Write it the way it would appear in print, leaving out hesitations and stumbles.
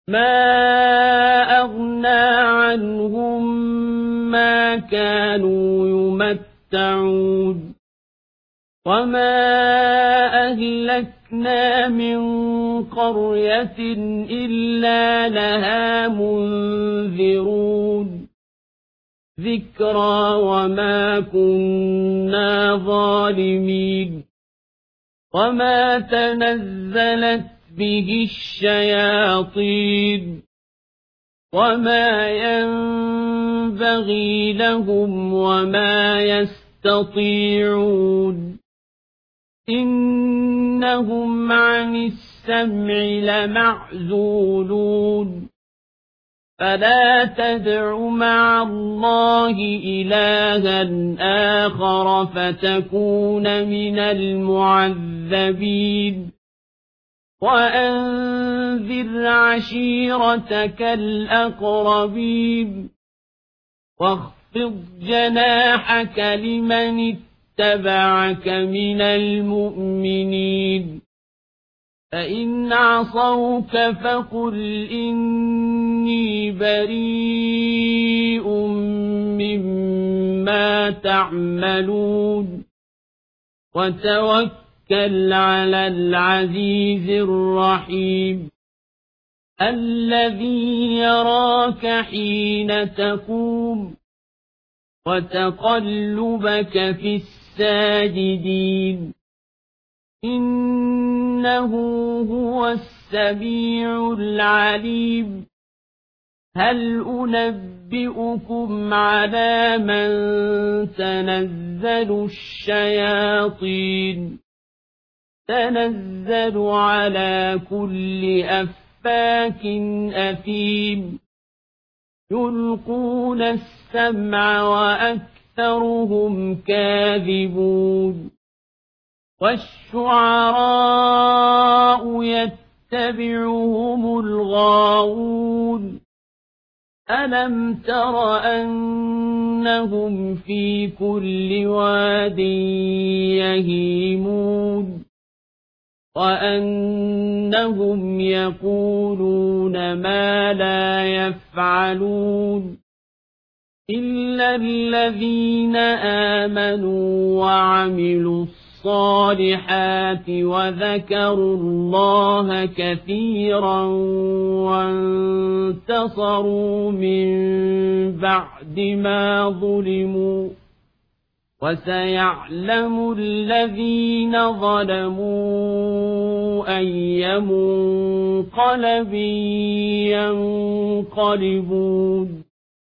ما أغنى عنهم ما كانوا يمتعون وما أهلكنا من قرية إلا لها منذرون ذكرى وما كنا ظالمين وما تنزلت به الشياطين وما ينبغي لهم وما يستطيعون إنهم عن السمع لمعزولون فلا تدع مع الله إلها آخر فتكون من المعذبين وأنذر عشيرتك الأقربين واخفض جناحك لمن اتبعك من المؤمنين فإن عصوك فقل إني بريء مما تعملون وتوكل على العزيز الرحيم الذي يراك حين تقوم وتقلبك في الساجدين إنه هو السميع العليم هل أنبئكم على من تنزل الشياطين تنزل على كل أفاك أثيم يلقون السمع وأكثرهم كاذبون والشعراء يتبعهم الغاوون ألم تر أنهم في كل واد يهيمون وأنهم يقولون ما لا يفعلون إلا الذين آمنوا وعملوا الصالحات وذكروا الله كثيرا وانتصروا من بعد ما ظلموا وسيعلم الذين ظلموا أي منقلب ينقلبون